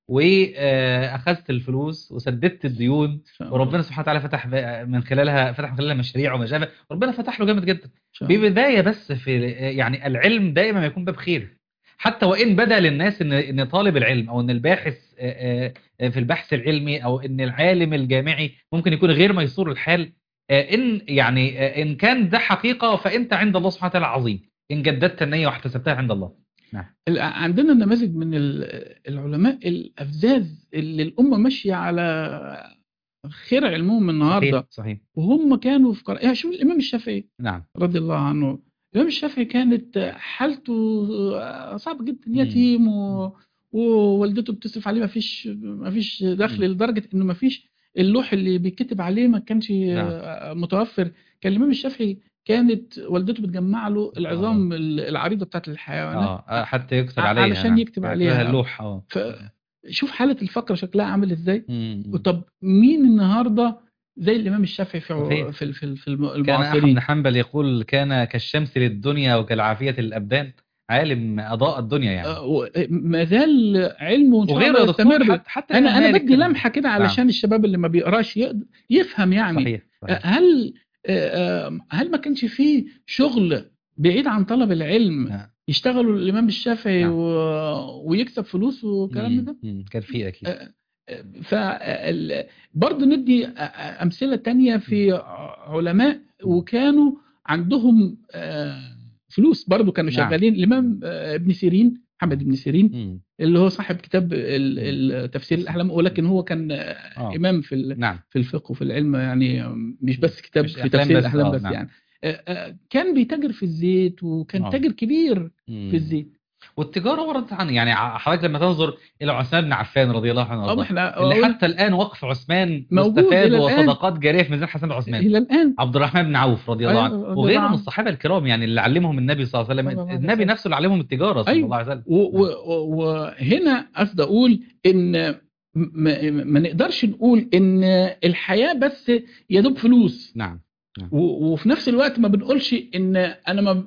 واخذت الفلوس وسددت الديون، ان شاء الله. وربنا سبحانه وتعالى فتح بقى من خلالها فتح من خلالها مشاريع وما شابه، وربنا فتح له جامد جدا. ان شاء الله. ببدايه بس في يعني العلم دائما ما يكون باب خير، حتى وان بدا للناس ان ان طالب العلم او ان الباحث آه، آه، في البحث العلمي او ان العالم الجامعي ممكن يكون غير ميسور الحال، آه، إن يعني آه، إن كان ده حقيقة فأنت عند الله سبحانه وتعالى عظيم، إن جددت النية واحتسبتها عند الله. نعم. ال- عندنا نماذج من ال- العلماء الأفذاذ اللي الأمة ماشية على خير علمهم صحيح النهارده، صحيح. وهم كانوا في قر... يعني شوف الإمام الشافعي نعم. رضي الله عنه. الإمام الشافعي كانت حالته صعبة جدا، مم. يتيم مم. و... ووالدته بتصرف عليه، ما فيش ما فيش دخل، مم. لدرجة إنه ما فيش اللوح اللي بيتكتب عليه ما كانش نعم. متوفر. كان الإمام الشافعي كانت والدته بتجمع له ما شاء الله. العظام العريضة بتاعت الحيوانات اه آه، حتى يكتب ع- عليها. علشان نعم، يكتب يعتبرها عليها. اللوح. اه. فشوف حالة الفقر شكلها عامل ازاي. مم. مم. طب مين النهارده زي الإمام الشافعي في عو- صحيح. في في في الم- كان أحمد بن المعاصرين؟ حنبل يقول كان كالشمس للدنيا وكالعافية للأبدان، عالم أضاء الدنيا يعني. آه، و- ما زال علمه وإن شاء وغيره الله يا دكتور، يستمر. حتى حتى أنا الإمام أنا مالك بدي كان. لمحة كده نعم. علشان الشباب اللي ما بيقراش يقد- يفهم يعني. صحيح آه، صحيح. هل آه، آه، هل ما كانش فيه شغل بعيد عن طلب العلم نعم. يشتغلوا الإمام الشافعي نعم. و- ويكسب فلوس والكلام من مم. ده؟ مم. كان فيه أكيد. فبرضه ندي أمثلة تانية مم. في علماء مم. وكانوا عندهم آه، فلوس، برضه كانوا نعم. شغالين. مم. الإمام آه، ابن سيرين، محمد بن سيرين، مم. اللي هو صاحب كتاب ال- مم. ال- تفسير الأحلام، ولكن هو كان آه، اه. إمام في ال- نعم. في الفقه وفي العلم يعني، مش بس كتاب مش في أحلام تفسير بس. الأحلام اه. بس نعم. يعني. آه، آه، كان بيتاجر في الزيت، وكان اه. تاجر كبير في مم. الزيت. والتجارة وردت عن يعني ع- حضرتك لما تنظر إلى عثمان بن عفان رضي الله عنه اه، ما وارضاه، احنا اللي اقول حتى الآن وقف عثمان موجود مستفاد الى الان، وصدقات جارية في ميزان حسنات عثمان. الى الان. عبد الرحمن بن عوف رضي الله عنه ايوه رضي الله وغيره من عنه الصحابة الكرام، يعني اللي علمهم النبي صلى الله عليه صلى وسلم، الله عليه النبي وسلم. نفسه اللي علمهم التجارة صلى ايوه. الله عليه وسلم. و- و- نعم. و- وهنا قصدي اقول ان ما, ما نقدرش نقول ان الحياه بس يا دوب فلوس، نعم. نعم. و- وفي نفس الوقت ما بنقولش ان انا ما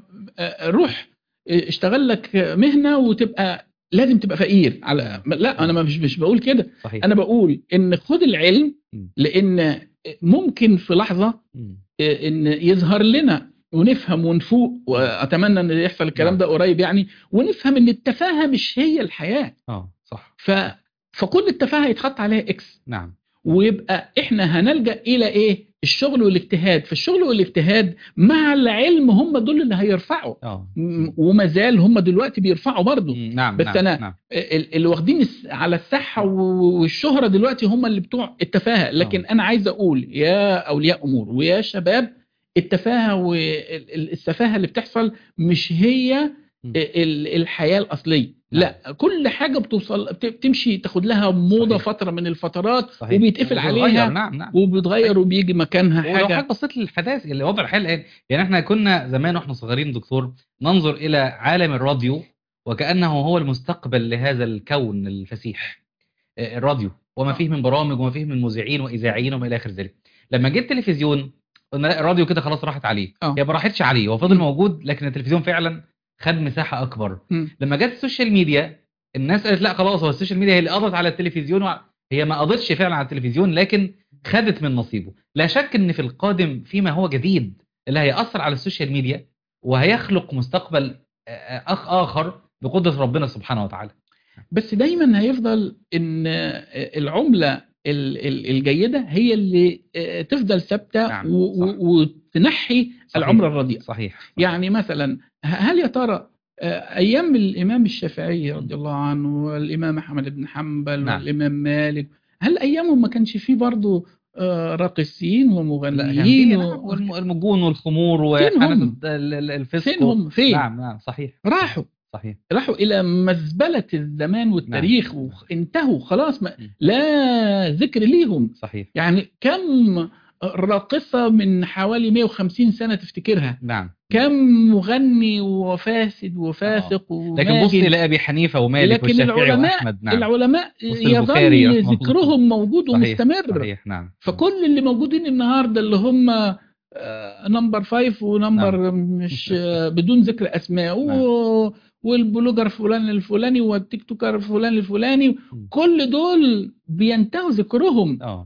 روح اشتغل لك مهنه وتبقى لازم تبقى فقير على. مم. لا، انا مم. ما- مش مش بقول كده. صحيح. انا بقول ان خد العلم، مم. لان ممكن في لحظه مم. ان يظهر لنا ونفهم ونفوق، واتمنى ان يحصل الكلام نعم. ده قريب يعني، ونفهم ان التفاهه مش هي الحياه. اه صح. ف فكل التفاهه يتحط عليها اكس، نعم. ويبقى احنا هنلجأ الى ايه؟ الشغل والاجتهاد. فالشغل والاجتهاد مع العلم هم دول اللي هيرفعوا، اه. م- وما زال هم دلوقتي بيرفعوا برضو. مم. نعم. بس نعم. انا نعم. ال- اللي واخدين الس- على الساحه و- والشهره دلوقتي هم اللي بتوع التفاهه. لكن اه. انا عايز اقول يا اولياء امور ويا شباب، التفاهه والسفاهه اللي بتحصل مش هي مم. ال- الحياه الاصليه. نعم. لا، كل حاجه بتوصل بت- بتمشي تاخد لها موضه صحيح. فتره من الفترات، صحيح. وبيتقفل وبتتغير. عليها نعم. نعم. وبيتغير أيوة. وبيجي مكانها ولو حضرتك حاجه. بصيت للحداث اللي وضع الحال الآن، يعني احنا كنا زمان واحنا صغيرين دكتور ننظر إلى عالم الراديو وكأنه هو المستقبل لهذا الكون الفسيح. آه، الراديو وما فيه آه. من برامج وما فيه من مذيعين وإذاعيين وما إلى آخر ذلك. لما جه التلفزيون قلنا لا، الراديو كده خلاص راحت عليه. اه. هي ما راحتش عليه، هو فضل مم. موجود، لكن التلفزيون فعلا خد مساحة أكبر. مم. لما جت السوشيال ميديا الناس قالت لا خلاص، هو السوشيال ميديا هي اللي قضت على التلفزيون وع... هي ما قضتش فعلا على التلفزيون، لكن خدت من نصيبه. لا شك ان في القادم فيما هو جديد اللي هيأثر على السوشيال ميديا وهيخلق مستقبل آه، آه، أخ آخر بقدرة ربنا سبحانه وتعالى. بس دايما هيفضل ان العملة ال- ال- الجيدة هي اللي تفضل ثابتة نعم. و- صح. و- وتنحي صحيح. العملة الرديئة. صحيح. صحيح. يعني مثلا هل يا ترى ايام الامام الشافعي مم. رضي الله عنه والامام احمد بن حنبل نعم. والامام مالك، هل ايامهم ما كانش فيه برضه آه، راقصين لا كان ومغنيين فيه. و... نعم. والم- والمجون والخمور فين وحانة هم؟ ال- ال- الفسق فين و... هم؟ فين نعم. نعم. صحيح. راحوا؟ صحيح. راحوا إلى مزبلة الزمان نعم. والتاريخ وانتهوا خلاص، ما مم. لا ذكر ليهم. صحيح. يعني كم راقصة من حوالي مئة وخمسين سنة تفتكرها؟ نعم. كم مغني وفاسد آه. وفاسق لكن بص وماجن؟ إلى أبي حنيفة ومالك لكن والشافعي العلماء وأحمد. نعم. العلماء بص البخاري يظل رحمه الله. ذكرهم موجود صحيح. ومستمر. صحيح. نعم. فكل اللي موجودين النهارده اللي هم آه، نمبر فايف ونمبر مش آه، بدون ذكر اسماء نعم. و- والبلوجر فلان الفلاني والتيك توكر فلان الفلاني، مم. كل دول بينتهوا ذكرهم. اه.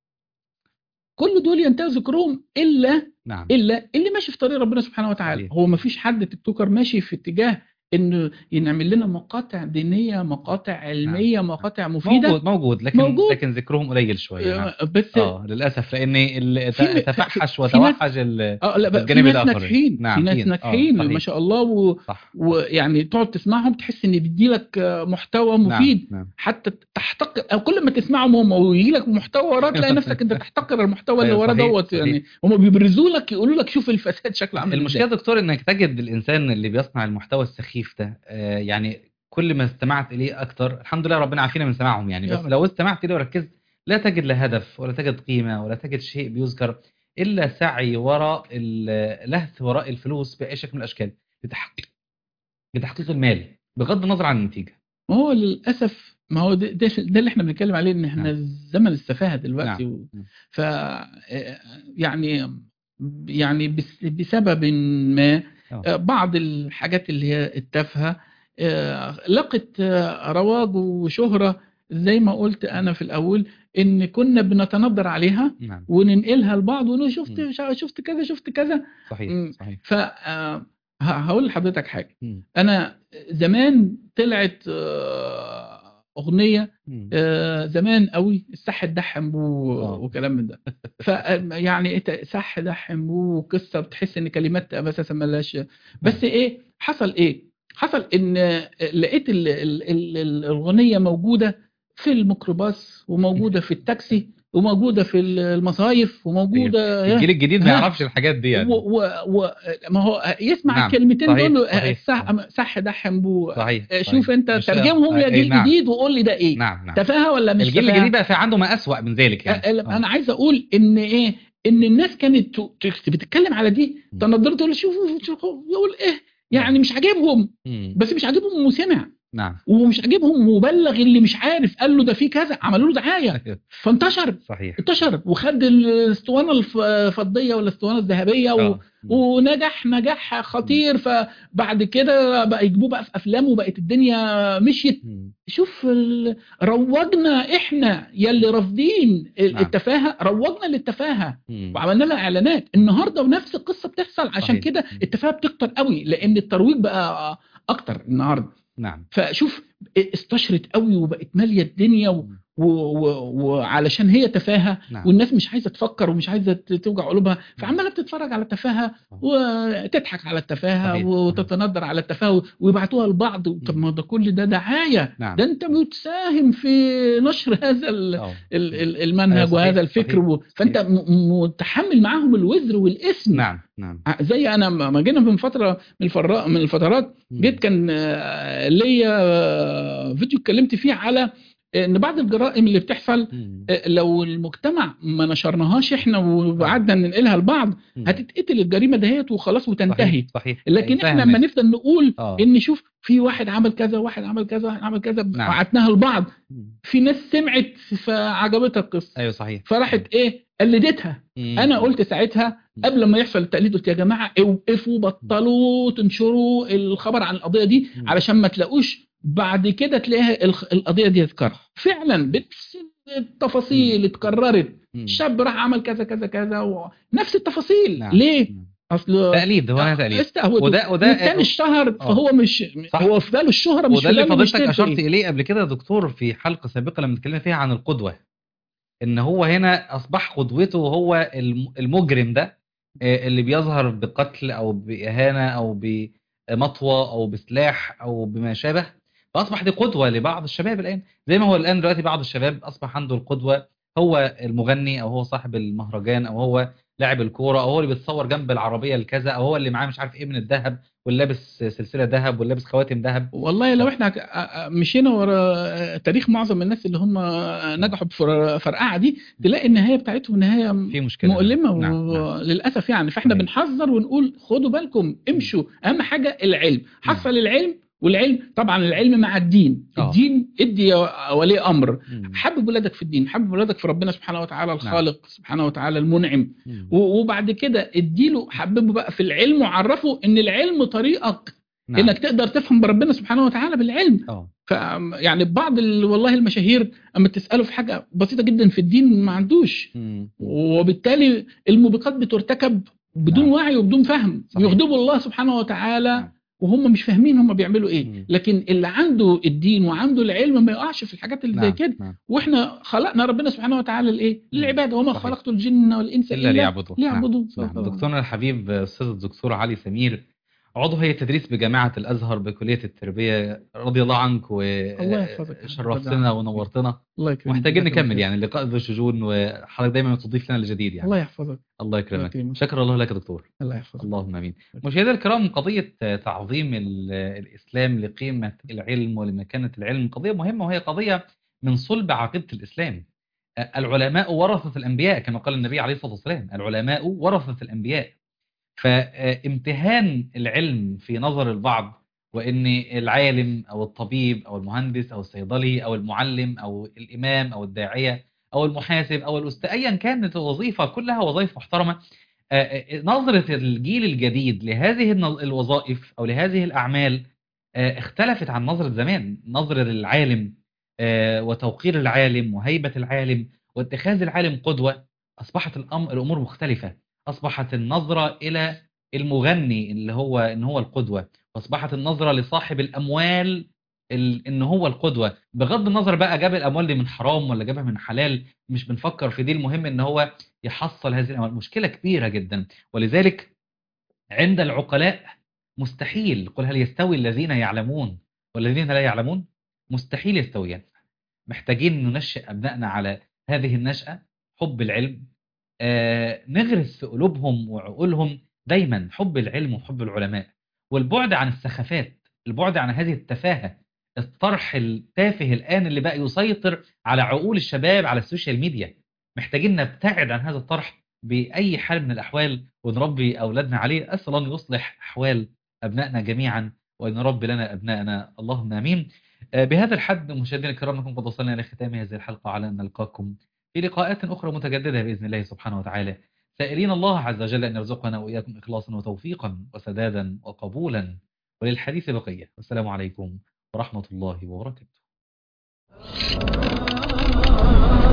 كل دول ينتهوا ذكرهم الا نعم. الا اللي ماشي في طريق ربنا سبحانه وتعالى. صحيح. هو ما فيش حد تيك توكر ماشي في اتجاه انه ينعمل لنا مقاطع دينيه، مقاطع نعم علميه، نعم مقاطع مفيده. موجود موجود لكن موجود. لكن ذكرهم قليل شوية. نعم آه، بس اه للأسف لأن ال- في م- في تفحش في ناس، وتوحش ال- اه لا بقى، في الجانب ناس الآخر. ناجحين، في نعم ناس في اه ناجحين ما صحيح شاء الله، و... صح صح ويعني تقعد تسمعهم تحس ان بيدي لك محتوى نعم مفيد، نعم حتى تحتقر، او كل ما تسمعهم هم ويجي لك محتوى وراه تلاقي نفسك انت تحتقر المحتوى اللي ايوه وراه صحيح دوت. صحيح. يعني هم بيبرزوا لك، يقولوا لك شوف الفساد شكله عامل المشكله ازاي. يا دكتور انك تجد الانسان اللي بيصنع المحتوى السخيف ده، آه، يعني كل ما استمعت اليه اكتر، الحمد لله ربنا عافينا من سماعهم يعني، يا بس رب. لو استمعت اليه وركزت لا تجد لا هدف ولا تجد قيمه ولا تجد شيء بيذكر الا سعي وراء ال- لهث وراء الفلوس باي شكل من الاشكال لتحقيق لتحقيق المال بغض النظر عن النتيجه. ما هو للاسف، ما هو ده, ده, ده اللي احنا بنتكلم عليه، ان احنا نعم زمن السفاهه دلوقتي. نعم و... نعم. ف آه، يعني يعني بس بسبب ما، اه آه، بعض الحاجات اللي هي التافهه آه، لقت آه، رواج وشهره. زي ما قلت انا في الاول، ان كنا بنتندر عليها نعم وننقلها لبعض ونقول مم. شفت شفت كذا شفت كذا. صحيح مم. صحيح. ف آه، ه- هقول لحضرتك حاجه. مم. انا زمان طلعت آه، اغنيه مم. آه، زمان قوي، الصح دحم بو اه وكلام من ده. ف يعني انت صح دحم بو وقصه بتحس ان كلمات اساسا ملهاش. بس نعم ايه حصل؟ ايه حصل؟ ان لقيت ال- ال- ال- ال- الاغنيه موجوده في الميكروباص، وموجوده في التاكسي، وموجوده في المصايف، ايوه وموجوده الجيل ها الجديد ما ها يعرفش الحاجات دي و يعني. و و ما هو يسمع نعم الكلمتين دول، صحيح آه، صحيح صح صحيح صح ده حنبو. صحيح صحيح شوف انت مش ترجمهم يا اي جيل نعم جديد وقول لي ده ايه، نعم نعم. تفاهه ولا مش الجيل الجديد تفاهه؟ بقى في عنده ما أسوأ من ذلك آه، يعني. اه انا عايز اقول ان ايه، ان الناس كانت ت- ت- بتتكلم على دي مم. تنظر تقول شوفوا شوفوا يقول ايه، مم. يعني مش عاجبهم. مم. بس مش عاجبهم وسمع، نعم ومش عاجبهم وبلغ اللي مش عارف، قال له ده في كذا، عملوا له دعايه أيوه. فانتشر. صحيح انتشر وخد الاسطوانه الف- الفضيه ولا الاسطوانه الذهبيه، و... اه مم. ونجح نجاح مم. خطير. فبعد كده بقى يجيبوه بقى في افلام، وبقت الدنيا مشيت. مم. شوف ال... روجنا احنا يلي رافضين نعم التفاهه، روجنا للتفاهه مم. وعملنا لها اعلانات مم. النهارده، ونفس القصه بتحصل. عشان صحيح كده مم. التفاهه بتكتر قوي، لان الترويج بقى اكتر النهارده. نعم فشوف استشرت قوي وبقت ماليه الدنيا، و... مم. و... و... وعلشان هي تفاهه، نعم والناس مش عايزه تفكر ومش عايزه ت- توجع قلوبها، مم. فعماله بتتفرج على التفاهه صح. وتضحك على التفاهه صحيح صحيح وتتندر على التفاهه ويبعتوها لبعض. طب مم. ما ده كل ده دعايه، نعم ده انت بتساهم في نشر هذا ال... اه ال- مم. ال- ايوه المنهج وهذا صحيح الفكر، صحيح و... فانت صحيح. م... متحمل معاهم الوزر والاسم. نعم نعم زي انا ما جينا من فتره من الفرا... من الفترات، جيت مم. كان آه، ليا آه، فيديو اتكلمت فيه على ان بعض الجرائم اللي بتحصل، مم. آه، لو المجتمع ما نشرناهاش احنا اه وقعدنا ننقلها لبعض، مم. هتتقتل الجريمه دهيت وخلاص صحيح وتنتهي. صحيح لكن هينتهي احنا لما الناس. نفضل نقول اه ان شوف في واحد عمل كذا، واحد عمل كذا، واحد عمل كذا، نعم وقعدناها لبعض، مم. في ناس سمعت فعجبتها القصه، ايوه صحيح فراحت ايه قلدتها. مم. انا قلت ساعتها مم. قبل ما يحصل التقليد، قلت يا جماعه اوقفوا، بطلوا تنشروا الخبر عن القضيه دي، مم. علشان ما تلاقوش بعد كده تلاقيها الخ- القضيه دي تتكرر فعلا بنفس مم. التفاصيل اتكررت. مم. الشاب راح عمل كذا كذا كذا، ونفس التفاصيل. نعم ليه؟ نعم. اصل تقليد، هو انا تقليد. استهوته، وده وده والتاني اه اشتهر، آه، فهو مش صح. هو في باله الشهره، مش وده في اللي باله فضلتك بيشتري اشرت ايه. اليه قبل كده يا دكتور في حلقه سابقه لما اتكلمنا فيها عن القدوه، ان هو هنا اصبح قدوته هو الم- المجرم ده، آه، اللي بيظهر بقتل او باهانه او بمطوه او بسلاح او بما شابه، فاصبح دي قدوه لبعض الشباب الان، زي ما هو الان دلوقتي بعض الشباب اصبح عنده القدوه هو المغني، او هو صاحب المهرجان، او هو لاعب الكوره، او هو اللي بيتصور جنب العربيه الكذا، او هو اللي معاه مش عارف ايه من الذهب، واللي لابس سلسله ذهب، واللي لابس خواتم ذهب. والله لو احنا ك- مشينا ورا تاريخ معظم الناس اللي هم نجحوا بفرقعه دي، تلاقي النهايه بتاعتهم نهايه في مشكله. نعم مؤلمه نعم نعم وللاسف يعني. فاحنا صحيح. بنحذر ونقول خدوا بالكم، مم. امشوا. اهم حاجه العلم، مم. حصل العلم. والعلم طبعا العلم مع الدين، اه الدين ادي يا ولي امر، مم. حبب ولادك في الدين، حبب ولادك في ربنا سبحانه وتعالى نعم الخالق سبحانه وتعالى المنعم. مم. و- وبعد كده اديله حببه بقى في العلم، وعرفه ان العلم طريقك نعم انك تقدر تفهم بربنا سبحانه وتعالى بالعلم. اه ف يعني بعض ال... والله المشاهير اما تساله في حاجه بسيطه جدا في الدين ما عندوش، مم. وبالتالي الموبقات بترتكب بدون نعم وعي وبدون فهم، صحيح. يغضبوا الله سبحانه وتعالى نعم وهم مش فاهمين هم بيعملوا ايه. مم. لكن اللي عنده الدين وعنده العلم ما يقعش في الحاجات اللي زي نعم كده. نعم واحنا خلقنا ربنا سبحانه وتعالى الايه؟ مم. للعباده، وما صحيح. خلقت الجن والانس إلا الا ليعبدون. نعم ليعبدون. نعم. دكتورنا الحبيب أستاذ الدكتور علي سمير، عضو هيئة التدريس بجامعة الأزهر بكلية التربية، رضي الله عنك الله يحفظك يا حبيبي، رضي وشرفتنا عنك. ونورتنا. الله يكرمك، محتاجين جزاك الله نكمل خير. يعني اللقاء ذو شجون، وحضرتك دايما تضيف لنا الجديد يعني. الله يحفظك. الله الله يكرمك. يكرمك. شكر الله لك يا دكتور. الله يحفظك. اللهم امين. مشاهدينا الكرام، قضيه تعظيم ال- الاسلام لقيمه العلم ولمكانه العلم قضيه مهمه، وهي قضيه من صلب عقيده الاسلام. العلماء ورثه الانبياء كما قال النبي عليه الصلاه والسلام، العلماء ورثه الانبياء. فامتهان العلم في نظر البعض، وان العالم او الطبيب او المهندس او الصيدلي او المعلم او الامام او الداعيه او المحاسب او الاستاذ، ايا كانت الوظيفه، كلها وظائف محترمه. آه، آه، نظرة الجيل الجديد لهذه النظ- الوظائف أو لهذه الأعمال آه، اختلفت عن نظرة زمان. نظرة للعالم آه، وتوقير العالم وهيبة العالم واتخاذ العالم قدوة، أصبحت الأمر الأمور مختلفة. أصبحت النظرة إلى المغني اللي هو إن هو القدوة، وأصبحت النظرة لصاحب الأموال ال- إن هو القدوة، بغض النظر بقى جاب الأموال دي من حرام ولا جابها من حلال، مش بنفكر في دي. المهم إن هو يحصل هذه الأموال. مشكلة كبيرة جدا. ولذلك عند العقلاء مستحيل، قل هل يستوي الذين يعلمون والذين لا يعلمون؟ مستحيل يستويان. محتاجين ننشئ أبنائنا على هذه النشأة، حب العلم. آه نغرس في قلوبهم وعقولهم دايما حب العلم وحب العلماء، والبعد عن السخافات، البعد عن هذه التفاهة، الطرح التافه الآن اللي بقى يسيطر على عقول الشباب على السوشيال ميديا. محتاجين نبتعد عن هذا الطرح بأي حال من الأحوال، ونربي أولادنا عليه. أسأل الله أن يصلح أحوال أبنائنا جميعا، وأن يربي لنا أبنائنا، اللهم آمين. آه، بهذا الحد مشاهدينا الكرام نكون قد وصلنا إلى ختام هذه الحلقة، على أن نلقاكم في لقاءات أخرى متجددة بإذن الله سبحانه وتعالى، سائلين الله عز وجل أن يرزقنا وإياكم إخلاصا وتوفيقا وسدادا وقبولا. وللحديث بقية، والسلام عليكم ورحمة الله وبركاته.